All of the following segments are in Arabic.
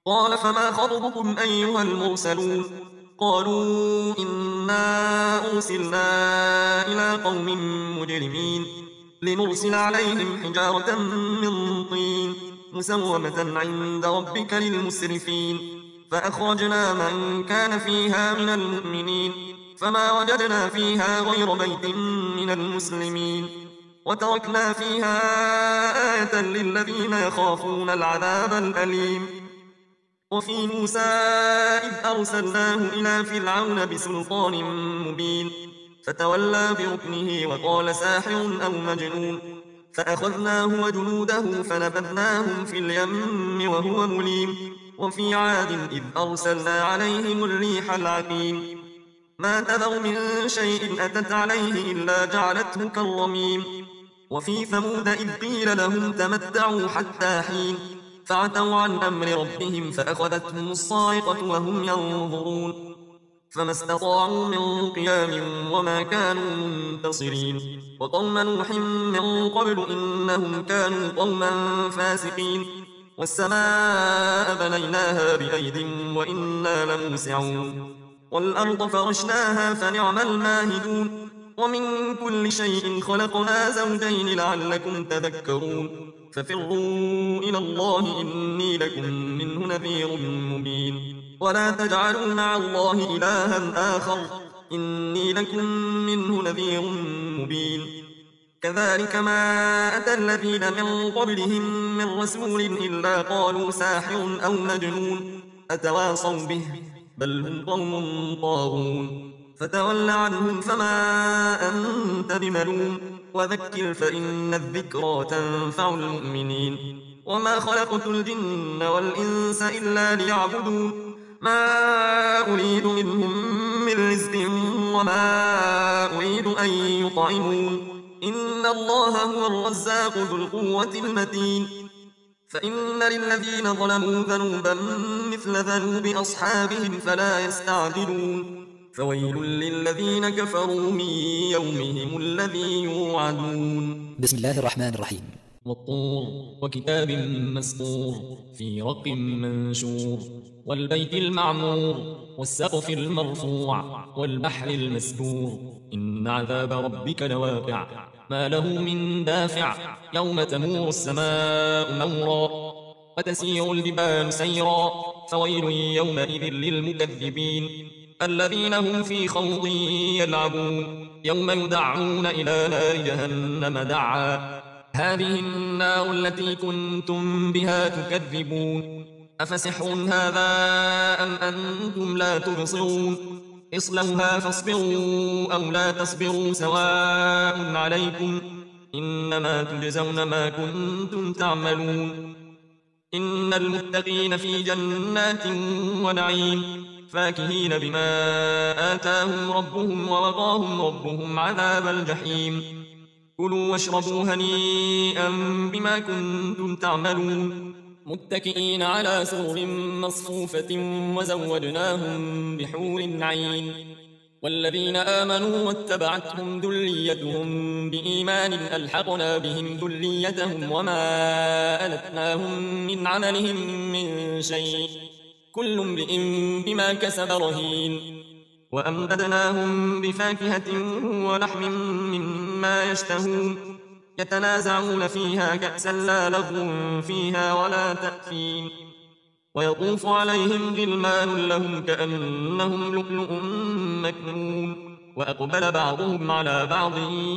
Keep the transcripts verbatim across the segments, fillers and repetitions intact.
قال فما خطبكم أيها المرسلون قالوا إنا أرسلنا إلى قوم مجرمين لنرسل عليهم حجارة من طين مسومة عند ربك للمسرفين فأخرجنا من كان فيها من المؤمنين فما وجدنا فيها غير بيت من المسلمين وتركنا فيها آية للذين يخافون العذاب الأليم وفي موسى إذ أرسلناه إلى فرعون بسلطان مبين فتولى بركنه وقال ساحر أو مجنون فأخذناه وجنوده فنبذناهم في اليم وهو مليم وفي عاد إذ أرسلنا عليهم الريح العقيم ما تذر من شيء أتت عليه إلا جعلته كالرميم وفي ثمود إذ قيل لهم تمتعوا حتى حين فعتوا عن أمر ربهم فأخذتهم الصاعقة وهم ينظرون فما استطاعوا من قيام وما كانوا منتصرين وقوم نوح من قبل إنهم كانوا قوما فاسقين والسماء بنيناها بأيد وإنا لموسعون والأرض فرشناها فنعم الماهدون ومن كل شيء خلقنا زوجين لعلكم تذكرون ففروا إلى الله إني لكم منه نذير مبين ولا تجعلوا مع الله إلها آخر إني لكم منه نذير مبين كذلك ما أتى الذين من قبلهم من رسول إلا قالوا ساحر أو مجنون أتواصوا به بل هم قوم طاغون فتول عنهم فما أنت بملوم وذكر فإن الذكرى تنفع المؤمنين وما خلقت الجن والإنس إلا ليعبدون ما أريد منهم من رزق وما أريد أن يطعمون إن الله هو الرزاق ذو القوة المتين فإن للذين ظلموا ذنوبا مثل ذنوب أصحابهم فلا يستعجلون فويل للذين كفروا من يومهم الذي يوعدون. بسم الله الرحمن الرحيم. والطور وكتاب مسطور في رق منشور والبيت المعمور والسقف المرفوع والبحر المسجور إن عذاب ربك لواقع ما له من دافع يوم تمور السماء مورا وتسير الجبال سيرا فويل يومئذ للمكذبين الذين هم في خوض يلعبون يوم يدعون إلى نار جهنم دعا هذه النار التي كنتم بها تكذبون أفسحر هذا أم أنتم لا تبصرون اصلوها فاصبروا أو لا تصبروا سواء عليكم إنما تجزون ما كنتم تعملون إن المتقين في جنات ونعيم فاكهين بما آتاهم ربهم ووقاهم ربهم عذاب الجحيم كلوا واشربوا هنيئا بما كنتم تعملون متكئين على سرر مصفوفة وزوجناهم بحور عين والذين آمنوا واتبعتهم ذريتهم بإيمان ألحقنا بهم ذريتهم وما ألتناهم من عملهم من شيء كل امرئ بما كسب رهين وأمددناهم بفاكهة ولحم مما يشتهون يتنازعون فيها كأسا لا لغو فيها ولا تأثيم ويطوف عليهم غلمان لهم كأنهم لؤلؤ مكنون وأقبل بعضهم على بعض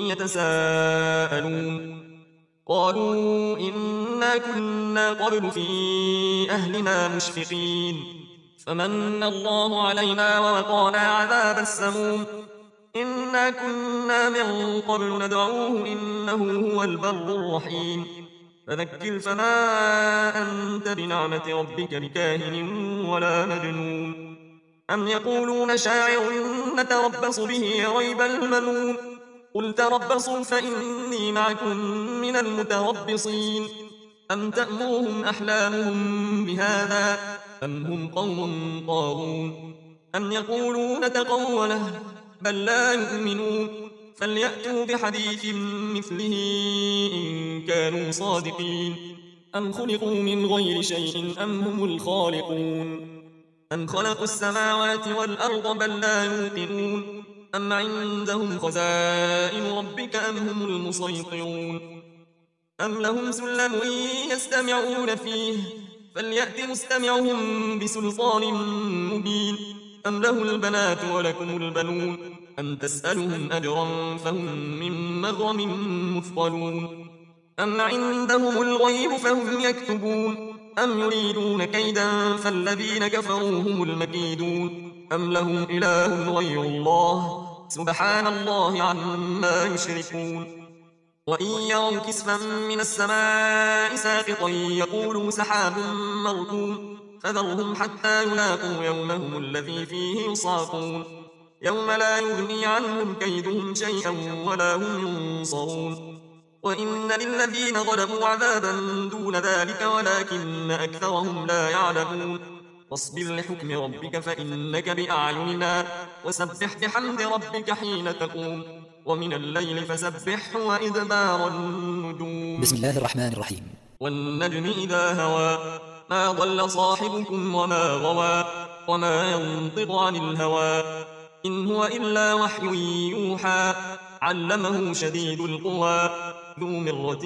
يتساءلون قالوا إنا كنا قبل في أهلنا مشفقين فمن الله علينا ووقانا عذاب السموم إنا كنا من قبل ندعوه إنه هو البر الرحيم فذكر فما أنت بنعمة ربك بكاهن ولا مجنون أم يقولون شاعر نتربص به ريب المنون قل تربصوا فإني معكم من المتربصين أم تأمرهم أحلامهم بهذا أم هم قوم طاغون أم يقولون تقوله بل لا يؤمنون فليأتوا بحديث مثله إن كانوا صادقين أم خلقوا من غير شيء أم هم الخالقون أم خلقوا السماوات والأرض بل لا يوقنون أم عندهم خزائن ربك أم هم المسيطرون أم لهم سلم يستمعون فيه فليأت مستمعهم بسلطان مبين أم له البنات ولكم البنون أم تسألهم أجرا فهم من مغرم مثقلون أم عندهم الغيب فهم يكتبون أم يريدون كيدا فالذين كفروا هم المكيدون أم لهم إله غير الله سبحان الله عما يشركون وإن يروا كسفا من السماء ساقطا يقولوا سحاب مركوم فذرهم حتى يلاقوا يومهم الذي فيه يصعقون يوم لا يغني عنهم كيدهم شيئا ولا هم ينصرون وإن للذين ظلموا عذابا دون ذلك ولكن أكثرهم لا يعلمون واصبر لحكم ربك فإنك بأعيننا وسبح بحمد ربك حين تقوم ومن الليل فسبحه وإدبار النجوم. بسم الله الرحمن الرحيم. والنجم إذا هوى ما ضل صاحبكم وما غوى وما ينطق عن الهوى إن هو إلا وحي يوحى علمه شديد القوى ذو مرة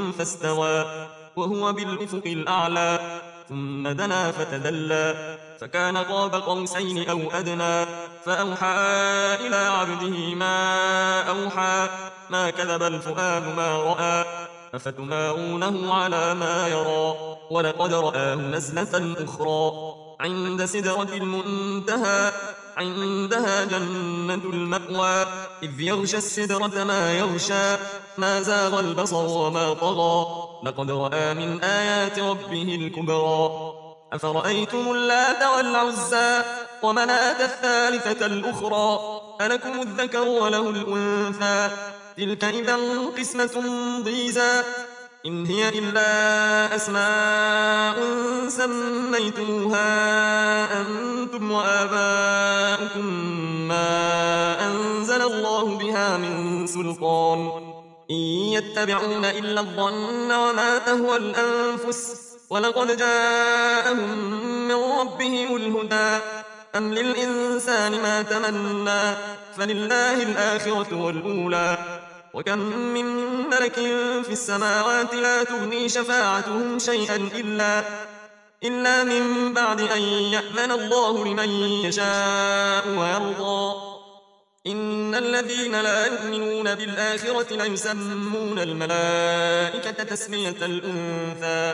فاستوى وهو بالأفق الأعلى ثم دنا فتدلى فكان قاب قوسين أو أدنى فأوحى إلى عبده ما أوحى ما كذب الفؤاد ما رأى أفتمارونه على ما يرى ولقد رآه نزلة أخرى عند سدرة المنتهى عندها جنة المأوى إذ يغشى السدرة ما يغشى ما زاغ البصر وما طغى لقد رأى من آيات ربه الكبرى أفرأيتم اللات والعزى ومناة الثالثة الأخرى ألكم الذكر وله الأنثى تلك إذا قسمة ضيزى إن هي إلا أسماء سميتموها أنتم وآباؤكم ما أنزل الله بها من سلطان إن يتبعون إلا الظن وما تهوى الأنفس ولقد جاءهم من ربهم الهدى أم للإنسان ما تمنى فلله الآخرة والأولى وكم من ملك في السماوات لا تغني شفاعتهم شيئا إلا, إلا من بعد أن يأذن الله لمن يشاء ويرضى إن الذين لا يؤمنون بالآخرة ليسمون الملائكة تسمية الأنثى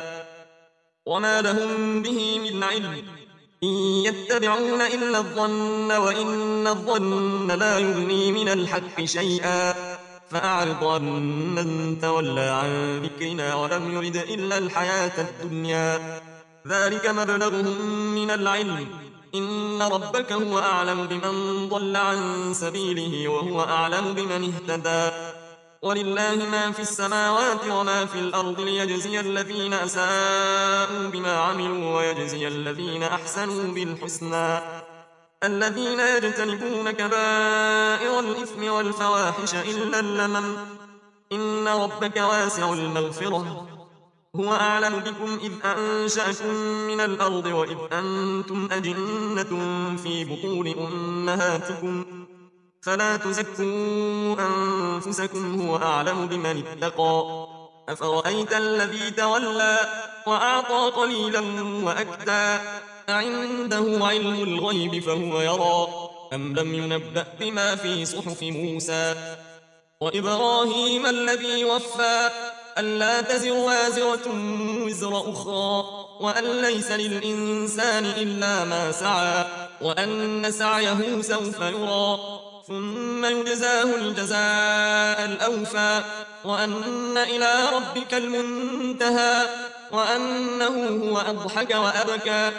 وما لهم به من علم إن يتبعون إلا الظن وإن الظن لا يغني من الحق شيئا فأعرض عن من تولى عن ذكرنا ولم يرد إلا الحياة الدنيا ذلك مبلغهم من العلم إن ربك هو أعلم بمن ضل عن سبيله وهو أعلم بمن اهتدى ولله ما في السماوات وما في الأرض ليجزي الذين أساءوا بما عملوا ويجزي الذين أحسنوا بالحسنى الذين يجتنبون كبائر الإثم والفواحش إلا اللمم إن ربك واسع المغفرة هو أعلم بكم إذ أنشأكم من الأرض وإذ أنتم أجنة في بطون أمهاتكم فلا تزكوا أنفسكم هو أعلم بمن اتقى أفرأيت الذي تولى وأعطى قليلا وأكدى أعنده علم الغيب فهو يرى أم لم ينبأ بما في صحف موسى وإبراهيم الذي وفى ألا تزر وازرة وزر أخرى وأن ليس للإنسان إلا ما سعى وأن سعيه سوف يرى ثم يجزاه الجزاء الأوفى وأن إلى ربك المنتهى وأنه هو أضحك وأبكى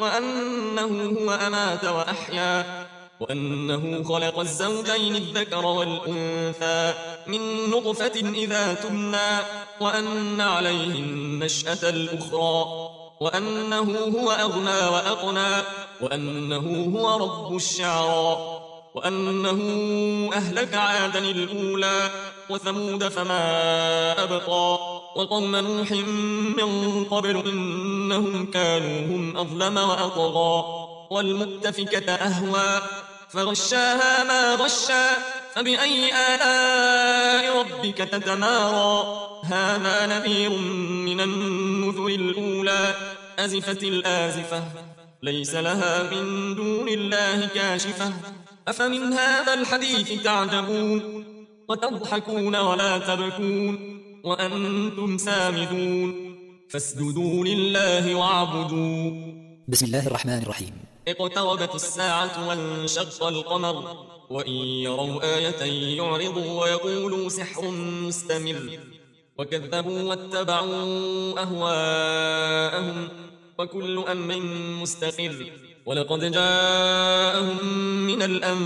وأنه هو أمات وأحيا وأنه خلق الزوجين الذكر والأنثى من نطفة إذا تمنى وأن عليه النشأة الأخرى وأنه هو أغنى وأقنى وأنه هو رب الشعرى وأنه أهلك عادا الأولى وثمود فما أبقى وقوم نوح من قبل إنهم كانوا هم أظلم وأطغى والمؤتفكة أهوى فغشاها ما غشا فبأي آلاء ربك تتمارى هذا نذير من النذر الأولى أزفت الآزفة ليس لها من دون الله كاشفة أفمن هذا الحديث تعجبون وتضحكون ولا تبكون وأنتم سامدون فاسجدوا لله واعبدوا. بسم الله الرحمن الرحيم. اقتربت الساعة وانشق القمر وإن يروا آية يعرضوا ويقولوا سحر مستمر وكذبوا واتبعوا أهواءهم وكل أمر مستقر ولقد جاءهم من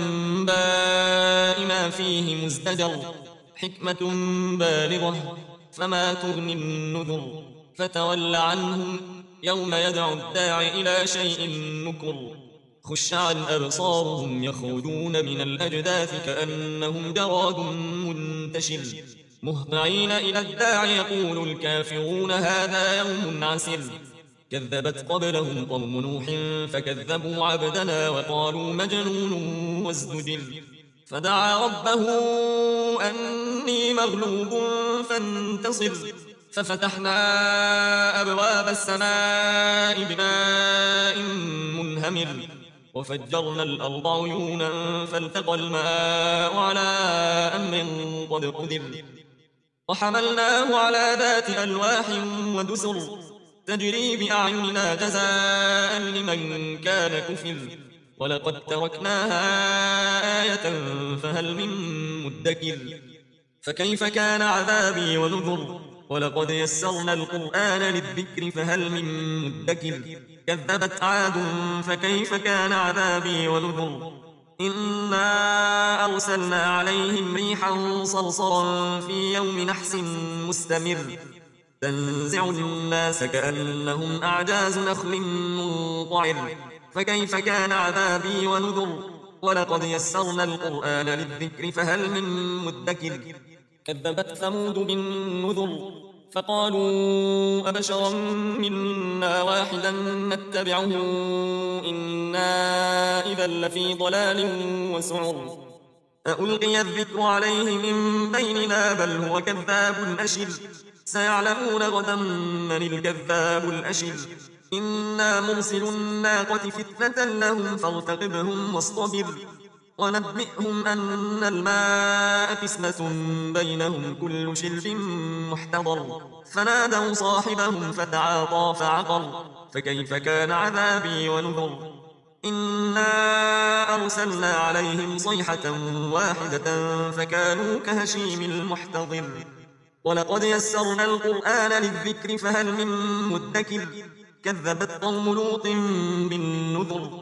الأنباء ما فيه مزدجر حكمة بالغة فما تغني النذر فتول عنهم يوم يدعو الداعي إلى شيء نكر خش عن أبصارهم يخرجون من الأجداث كأنهم جراد منتشر مهطعين إلى الداعي يقول الكافرون هذا يوم عسر كذبت قبلهم قوم نوح فكذبوا عبدنا وقالوا مجنون وازدجر فدعا ربه أني مغلوب فانتصر ففتحنا أبواب السماء بماء منهمر وفجرنا الأرض عيونا فالتقى الماء على أمر قد قدر وحملناه على ذات ألواح ودسر تجري بأعيننا جزاء لمن كان كفر ولقد تركناها آية فهل من مدكر فكيف كان عذابي ونذر ولقد يسرنا القرآن للذكر فهل من مدكر كذبت عاد فكيف كان عذابي ونذر إنا أرسلنا عليهم ريحا صرصرا في يوم نحس مستمر تنزع الناس كأنهم أعجاز نخل منقعر فكيف كان عذابي ونذر ولقد يسرنا القرآن للذكر فهل من مدكر كذبت ثمود بالنذر فقالوا أبشرا منا واحدا نتبعه إنا إذا لفي ضلال وسعر ألقي الذكر عليه من بيننا بل هو كذاب أشر سيعلمون غدا من الكذاب الأشر إنا مرسل الناقة فتنة لهم فارتقبهم واصطبر ونبئهم أن الماء قسمة بينهم كل شرب محتضر فنادوا صاحبهم فتعاطى فعقر فكيف كان عذابي ونذر إنا أرسلنا عليهم صيحة واحدة فكانوا كهشيم المحتضر ولقد يسرنا القرآن للذكر فهل من مدكر كذبت قوم لوط بالنذر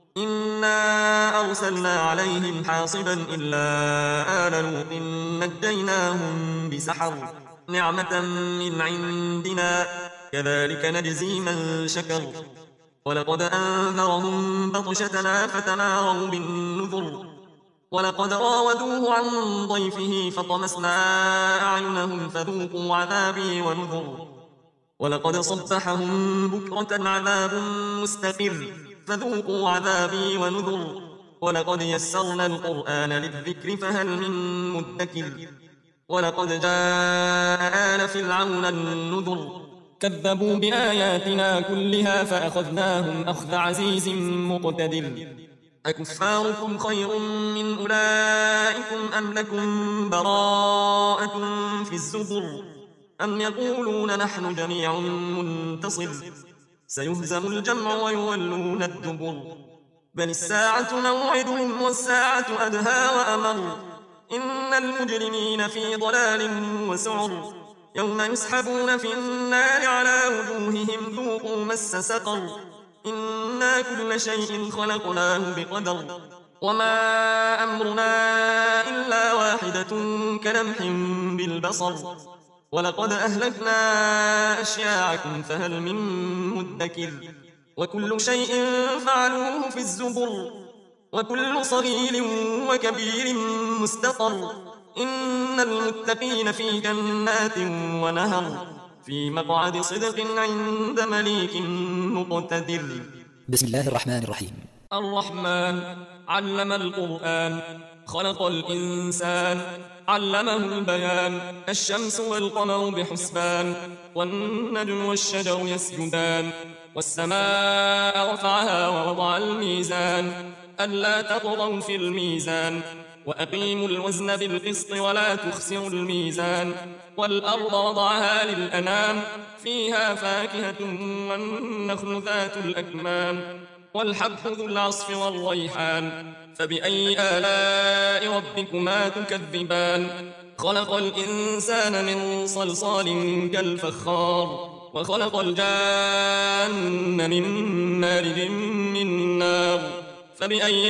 إنا أرسلنا عليهم حاصبا إلا آل لوط نجيناهم بسحر نعمة من عندنا كذلك نجزي من شكر ولقد أنذرهم بطشتنا فتماروا بالنذر ولقد راودوه عن ضيفه فطمسنا أعينهم فذوقوا عذابي ونذر ولقد صبحهم بكرة عذاب مستقر فذوقوا عذابي ونذر ولقد يسرنا القرآن للذكر فهل من مدكر ولقد جاء آل فرعون النذر كذبوا بآياتنا كلها فأخذناهم أخذ عزيز مقتدر أكفاركم خير من أولئكم أم لكم براءة في الزبر أم يقولون نحن جميع منتصر سيهزم الجمع ويولون الدبر بل الساعة موعدهم والساعة أدهى وأمر إن المجرمين في ضلال وسعر يوم يسحبون في النار على وجوههم ذوقوا مس سقر إنا كل شيء خلقناه بقدر وما أمرنا إلا واحدة كلمح بالبصر ولقد أهلكنا أشياعكم فهل من مدكر وكل شيء فعلوه في الزبر وكل صغير وكبير مستقر إن المتقين في جنات ونهر في مقعد صدق عند مليك مقتدر. بسم الله الرحمن الرحيم. الرحمن علم القرآن خلق الإنسان علمه البيان. الشمس والقمر بحسبان والنجم والشجر يسجدان والسماء رفعها ووضع الميزان ألا تطغوا في الميزان وأقيموا الوزن بالقسط ولا تخسروا الميزان. والأرض وضعها للأنام فيها فاكهة والنخل ذات الأكمام والحب ذو العصف والريحان. فبأي آلاء ربكما تكذبان. خلق الإنسان من صلصال كالفخار وخلق الجان من مارج من نار. فبأي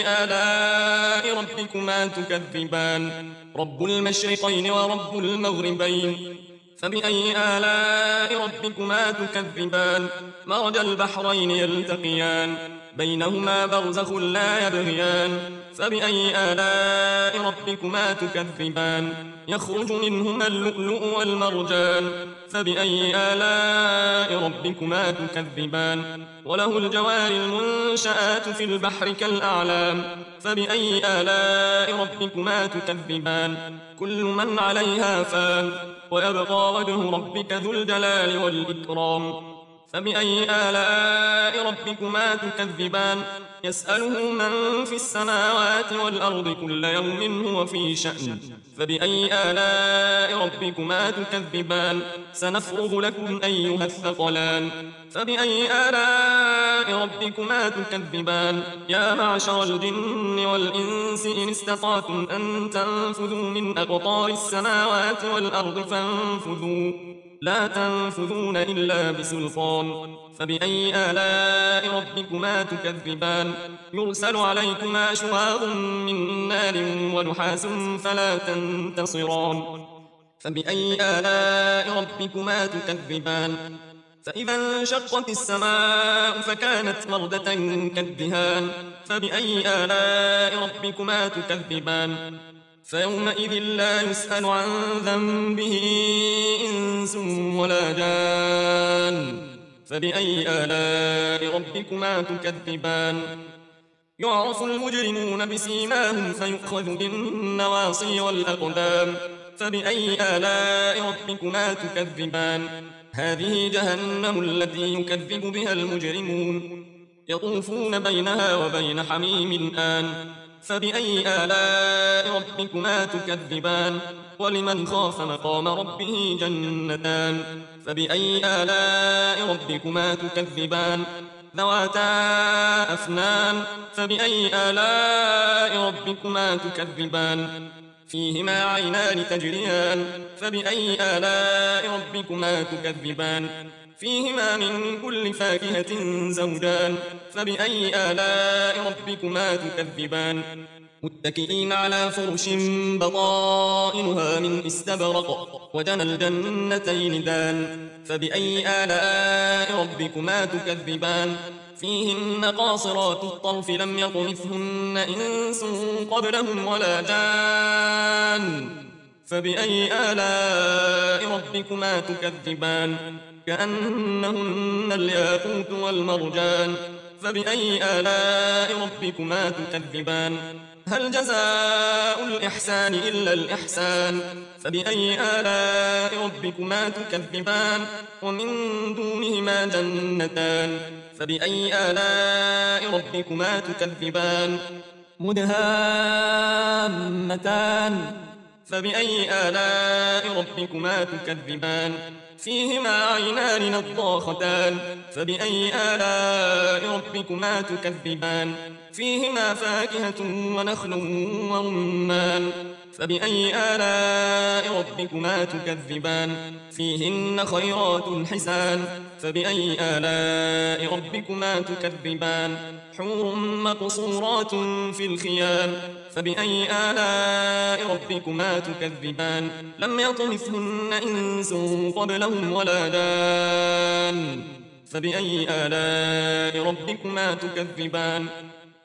آلاء ربكما تكذبان. رب المشرقين ورب المغربين. فبأي آلاء ربكما تكذبان. مرج البحرين يلتقيان بينهما برزخ لا يبغيان. فبأي آلاء ربكما تكذبان. يخرج منهما اللؤلؤ والمرجان. فبأي آلاء ربكما تكذبان. وله الجوار المنشآت في البحر كالأعلام. فبأي آلاء ربكما تكذبان. كل من عليها فان ويبقى وجه ربك ذو الجلال والإكرام. فبأي آلاء ربكما تكذبان. يسأله من في السماوات والأرض كل يوم هو في شأن. فبأي آلاء ربكما تكذبان. سنفرغ لكم أيها الثقلان. فبأي آلاء ربكما تكذبان. يا معشر الجن والإنس إن استطعتم أن تنفذوا من أقطار السماوات والأرض فانفذوا لا تنفذون إلا بسلطان. فبأي آلاء ربكما تكذبان. يرسل عليكما شواظ من نار ونحاس فلا تنتصران. فبأي آلاء ربكما تكذبان. فإذا انشقت السماء فكانت وردة كالدهان. فبأي آلاء ربكما تكذبان. فيومئذ لا يسأل عن ذنبه إنس ولا جان. فبأي آلاء ربكما تكذبان. يعرف المجرمون بسيماهم فيؤخذ بالنواصي والأقدام. فبأي آلاء ربكما تكذبان. هذه جهنم التي يكذب بها المجرمون يطوفون بينها وبين حميم آن. فبأي آلاء ربكما تكذبان. ولمن خاف مقام ربه جنتان. فبأي آلاء ربكما تكذبان. ذواتا أفنان. فبأي آلاء ربكما تكذبان. فيهما عينان تجريان. فبأي آلاء ربكما تكذبان. فيهما من كل فاكهة زوجان. فبأي آلاء ربكما تكذبان. متكئين على فرش بطائنها من استبرق وجنى الجنتين دان. فبأي آلاء ربكما تكذبان. فيهن قاصرات الطرف لم يطمثهن إنس قبلهم ولا جان. فبأي آلاء ربكما تكذبان. كأنهن الياقوت والمرجان. فبأي آلاء ربكما تكذبان. هل جزاء الإحسان إلا الإحسان. فبأي آلاء ربكما تكذبان. ومن دونهما جنتان. فبأي آلاء ربكما تكذبان. مدهامتان. فبأي آلاء ربكما تكذبان. فيهما عينان نضاختان. فبأي آلاء ربكما تكذبان. فيهما فاكهة ونخل ورمان. فبأي آلاء ربكما تكذبان. فيهن خيرات حسان. فبأي آلاء ربكما تكذبان. حور مقصورات في الخيام. فبأي آلاء ربكما تكذبان. لم يطمثهن إنس قبلهم ولا جان. فبأي آلاء ربكما تكذبان.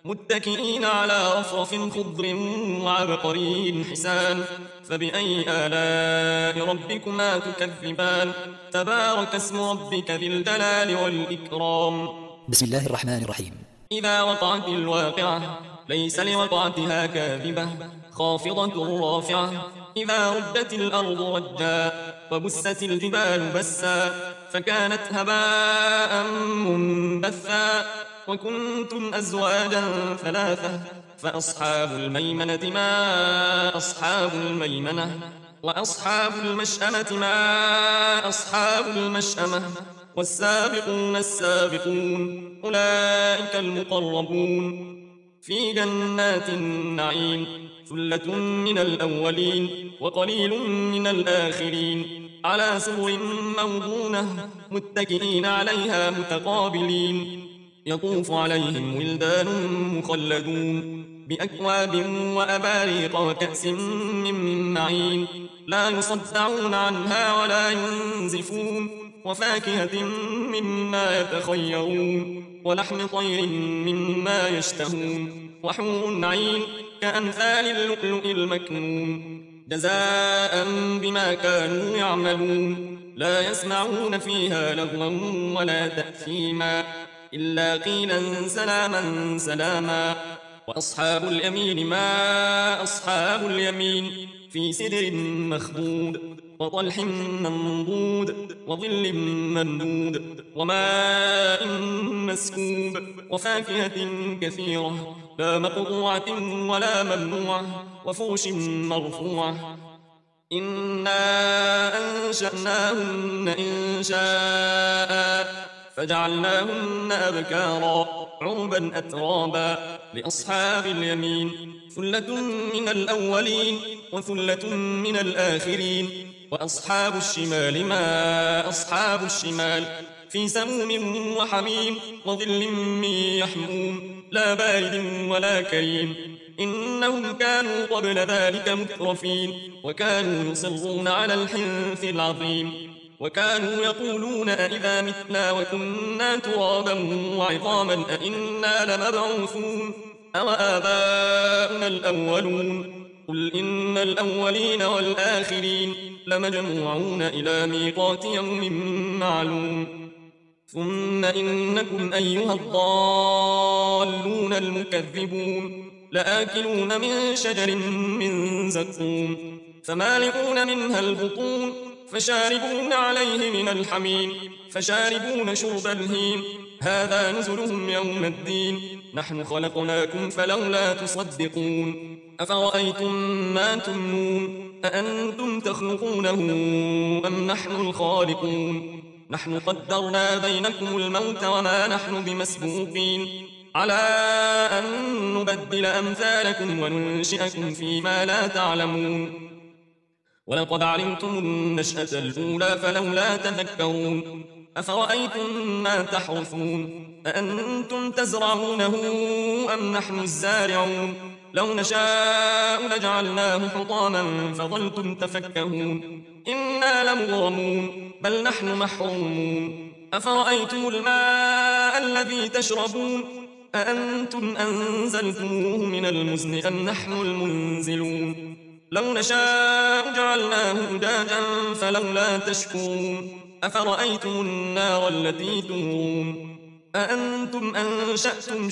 متكئين على رفرف خضر وعبقري حسان فبأي آلاء ربكما تكذبان تبارك اسم ربك ذي الجلال والإكرام. بسم الله الرحمن الرحيم. إذا وقعت الواقعة ليس لوقعتها كاذبة خافضة رافعة إذا ردت الأرض رجا وبست الجبال بسا فكانت هباء منبثا وكنتم أزواجا ثلاثة فأصحاب الميمنة ما أصحاب الميمنة وأصحاب المشأمة ما أصحاب المشأمة والسابقون السابقون أولئك المقربون في جنات النعيم ثلة من الأولين وقليل من الآخرين على سرر موضونة متكئين عليها متقابلين يطوف عليهم ولدان مخلدون بأكواب وأباريق وكأس من معين لا يصدعون عنها ولا ينزفون وفاكهة مما يتخيرون ولحم طير مما يشتهون وحور عين كأمثال اللؤلؤ المكنون جزاء بما كانوا يعملون لا يسمعون فيها لغوا ولا تأثيما إلا قيلا سلاما سلاما وأصحاب اليمين ما أصحاب اليمين في سدر مخضود وطلح منضود وظل ممدود وماء مسكوب وفاكهة كثيرة لا مقطوعة ولا ممنوعة وفرش مرفوعة إنا أنشأناهن إن شاء فجعلناهن أبكارا عربا أترابا لأصحاب اليمين ثلة من الأولين وثلة من الآخرين وأصحاب الشمال ما أصحاب الشمال في سموم وحميم وظل من يحموم لا بارد ولا كريم إنهم كانوا قبل ذلك مترفين وكانوا يصرون على الحنث العظيم وكانوا يقولون أئذا متنا وكنا ترابا وعظاما أئنا لمبعوثون أو آباؤنا الأولون قل إن الأولين والآخرين لمجموعون إلى ميقات يوم معلوم ثم إنكم أيها الضالون المكذبون لآكلون من شجر من زقوم فمالئون منها البطون فشاربون عليه من الحميم فشاربون شرب الهيم هذا نزلهم يوم الدين نحن خلقناكم فلولا تصدقون أفرأيتم ما تمنون أأنتم تخلقونه أم نحن الخالقون نحن قدرنا بينكم الموت وما نحن بمسبوقين على أن نبدل أمثالكم وننشئكم فيما لا تعلمون ولقد علمتم النشأة الأولى فلولا تذكرون أفرأيتم ما تحرثون أأنتم تزرعونه أم نحن الزارعون لو نشاء لجعلناه حطاما فظلتم تفكهون إنا لمغرمون بل نحن محرومون أفرأيتم الماء الذي تشربون أأنتم أنزلتموه من المزن أم نحن المنزلون لو نشاء جعلناه أجاجا فلولا تشكرون أفرأيتم النار التي تورون أأنتم أنشأتم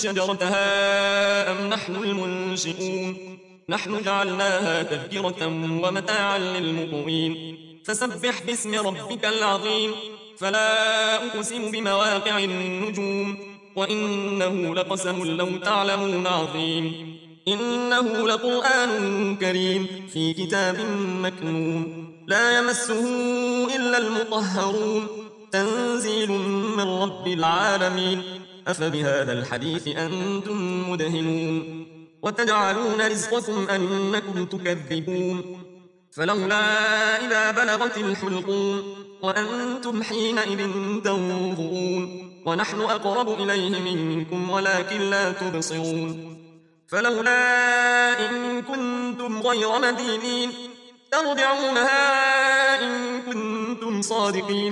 شجرتها أم نحن المنشئون نحن جعلناها تذكرة ومتاعا للمقوين فسبح باسم ربك العظيم فلا أقسم بمواقع النجوم وإنه لقسم لو تعلمون عظيم إنه لقرآن كريم في كتاب مكنون لا يمسه إلا المطهرون تنزيل من رب العالمين أفبهذا الحديث أنتم مدهنون وتجعلون رزقكم أنكم تكذبون فلولا إذا بلغت الحلقون وأنتم حينئذ تنظرون ونحن أقرب إليه منكم ولكن لا تبصرون فلولا إن كنتم غير مدينين ترجعونها إن كنتم صادقين.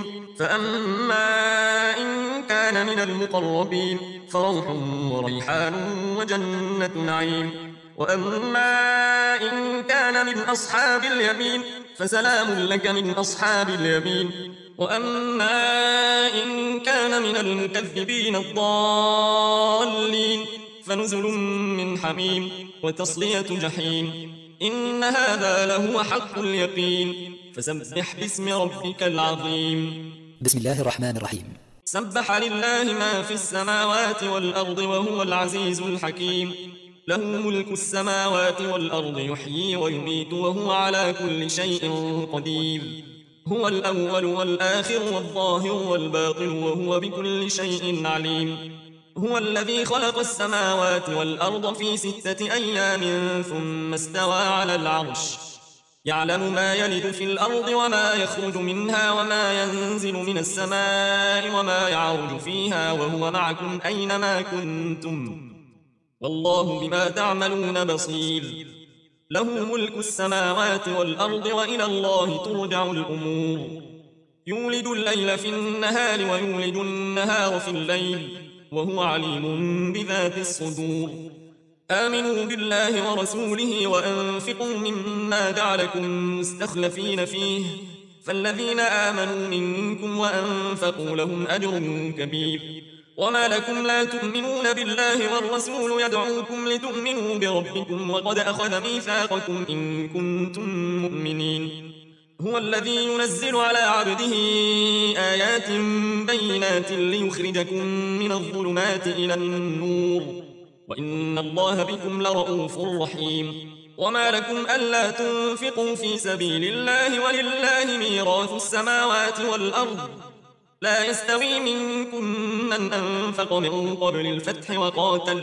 فأما إن كان من المقربين فروح وريحان وجنة نعيم. وأما إن كان من أصحاب اليمين فسلام لك من أصحاب اليمين. وأما إن كان من المكذبين الضالين فنزل من حميم وتصلية جحيم. إن هذا لهو حق اليقين. فسبح باسم ربك العظيم. بسم الله الرحمن الرحيم. سبح لله ما في السماوات والأرض وهو العزيز الحكيم. له ملك السماوات والأرض يحيي ويميت وهو على كل شيء قدير. هو الأول والآخر والظاهر والباطن وهو بكل شيء عليم. هو الذي خلق السماوات والأرض في ستة أيام ثم استوى على العرش. يعلم ما يلد في الأرض وما يخرج منها وما ينزل من السماء وما يعرج فيها وهو معكم أينما كنتم والله بما تعملون بصير. له ملك السماوات والأرض وإلى الله ترجع الأمور. يولد الليل في النهار ويولد النهار في الليل وهو عليم بذات الصدور. آمنوا بالله ورسوله وأنفقوا مما جعلكم مستخلفين فيه فالذين آمنوا منكم وأنفقوا لهم أجر كبير. وما لكم لا تؤمنون بالله والرسول يدعوكم لتؤمنوا بربكم وقد أخذ ميثاقكم إن كنتم مؤمنين. هو الذي ينزل على عبده آيات بينات ليخرجكم من الظلمات إلى النور وإن الله بكم لرؤوف رحيم. وما لكم ألا تنفقوا في سبيل الله ولله ميراث السماوات والأرض لا يستوي منكم من أنفق من قبل الفتح وقاتل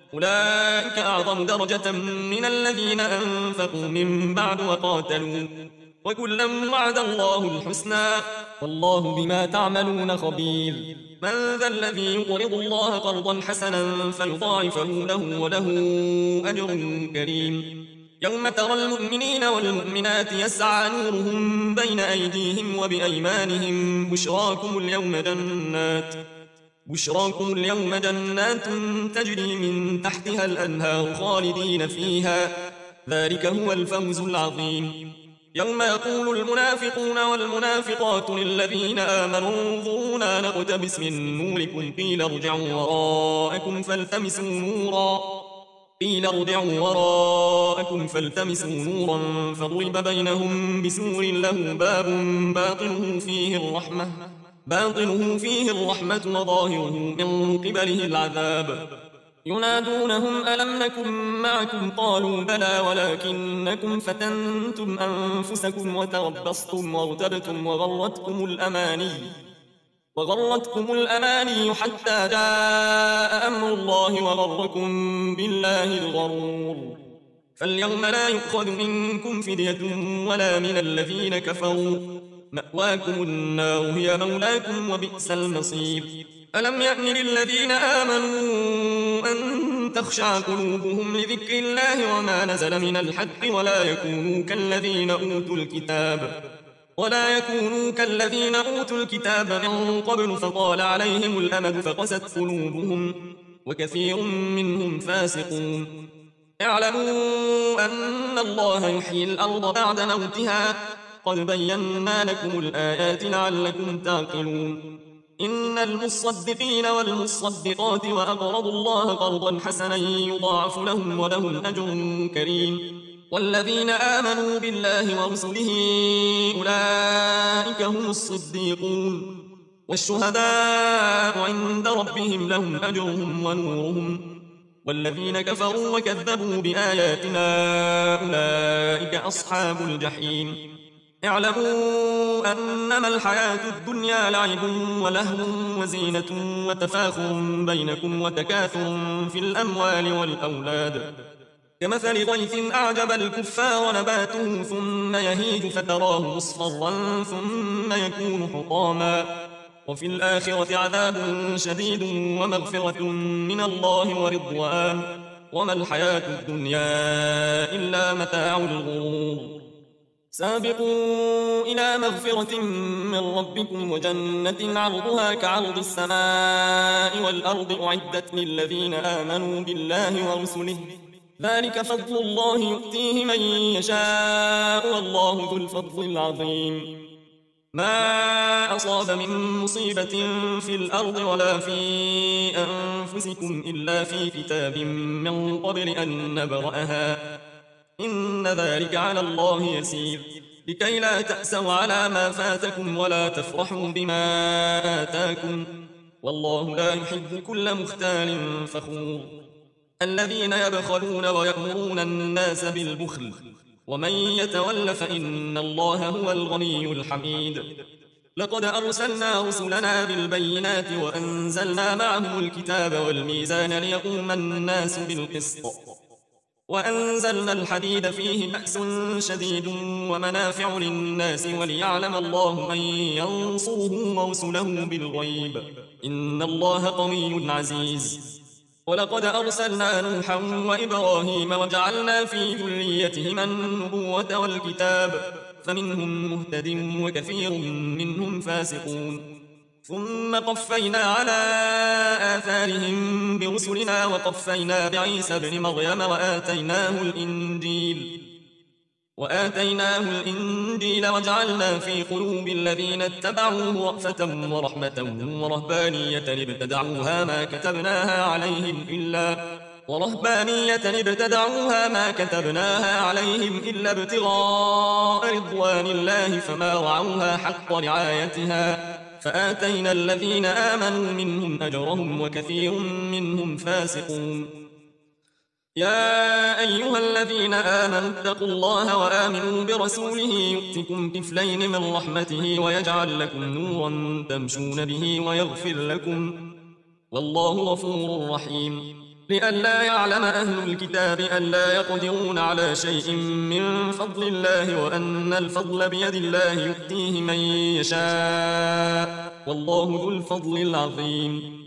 أولئك أعظم درجة من الذين أنفقوا من بعد وقاتلوا وكلا وعد الله الحسنى والله بما تعملون خبير. من ذا الذي يقرض الله قرضا حسنا فيضاعفه له وله أجر كريم. يوم ترى المؤمنين والمؤمنات يسعى نورهم بين أيديهم وبأيمانهم بشراكم اليوم جنات بشراكم اليوم جنات تجري من تحتها الأنهار خالدين فيها ذلك هو الفوز العظيم. يوم يقول المنافقون والمنافقات للذين آمنوا انظرونا نقتبس من نوركم قيل ارجعوا وراءكم فالتمسوا نورا قيل ارجعوا وراءكم فالتمسوا نورا فضرب بينهم بسور له باب باطنه فيه الرحمة باطنه فيه الرحمة وظاهره من قبله العذاب. ينادونهم ألم نكن معكم قالوا بلى ولكنكم فتنتم أنفسكم وتربصتم وارتبتم وغرتكم الأماني وغرتكم الأماني حتى جاء أمر الله وغركم بالله الغرور. فاليوم لا يؤخذ منكم فدية ولا من الذين كفروا مأواكم النار هي مولاكم وبئس المصير. ألم يأن للذين آمنوا أن تخشع قلوبهم لذكر الله وما نزل من الحق ولا يكونوا كالذين أوتوا الكتاب ولا يكونوا كالذين أوتوا الكتاب من قبل فطال عليهم الأمد فقست قلوبهم وكثير منهم فاسقون. اعلموا أن الله يحيي الأرض بعد موتها قد بينا لكم الآيات لعلكم تعقلون. إن المصدقين والمصدقات وأقرضوا الله قرضا حسنا يضاعف لهم ولهم أجر كريم. والذين آمنوا بالله ورسله أولئك هم الصديقون والشهداء عند ربهم لهم أجرهم ونورهم والذين كفروا وكذبوا بآياتنا أولئك أصحاب الجحيم. اعلموا أنما الحياة الدنيا لعب ولهو وزينة وتفاخر بينكم وتكاثر في الأموال والأولاد كمثل غيث أعجب الكفار نباته ثم يهيج فتراه مصفرا ثم يكون حطاما وفي الآخرة عذاب شديد ومغفرة من الله ورضوان وما الحياة الدنيا إلا متاع الغرور. سابقوا إلى مغفرة من ربكم وجنة عرضها كعرض السماء والأرض أعدت للذين آمنوا بالله ورسله ذلك فضل الله يؤتيه من يشاء والله ذو الفضل العظيم ما أصاب من مصيبة في الأرض ولا في أنفسكم إلا في كتاب من قبل أن نبرأها إن ذلك على الله يسير لكي لا تأسوا على ما فاتكم ولا تفرحوا بما آتاكم والله لا يحب كل مختال فخور الذين يبخلون ويأمرون الناس بالبخل ومن يتول فإن الله هو الغني الحميد لقد أرسلنا رسلنا بالبينات وأنزلنا معهم الكتاب والميزان ليقوم الناس بالقسط وأنزلنا الحديد فيه بأس شديد ومنافع للناس وليعلم الله من ينصره ورسله بالغيب إن الله قوي عزيز ولقد أرسلنا نوحا وإبراهيم وجعلنا في ذريتهما النبوة والكتاب فمنهم مهتد وكثير منهم فاسقون ثم قفينا على آثارهم برسلنا وقفينا بعيسى بن مريم وآتيناه الإنجيل وآتيناه الإنجيل وجعلنا في قلوب الذين اتبعوه رأفة ورحمة ورهبانية ابتدعوها ما كتبناها عليهم إلا ورهبانية ابتدعوها ما كتبناها عليهم إلا ابتغاء رضوان الله فما رعوها حق رعايتها فآتينا الذين آمنوا منهم أجرهم وكثير منهم فاسقون يا أيها الذين آمنوا اتقوا الله وآمنوا برسوله يؤتكم كفلين من رحمته ويجعل لكم نورا تمشون به ويغفر لكم والله غفور رحيم لئلا يعلم أهل الكتاب ألا يقدرون على شيء من فضل الله وأن الفضل بيد الله يؤتيه من يشاء والله ذو الفضل العظيم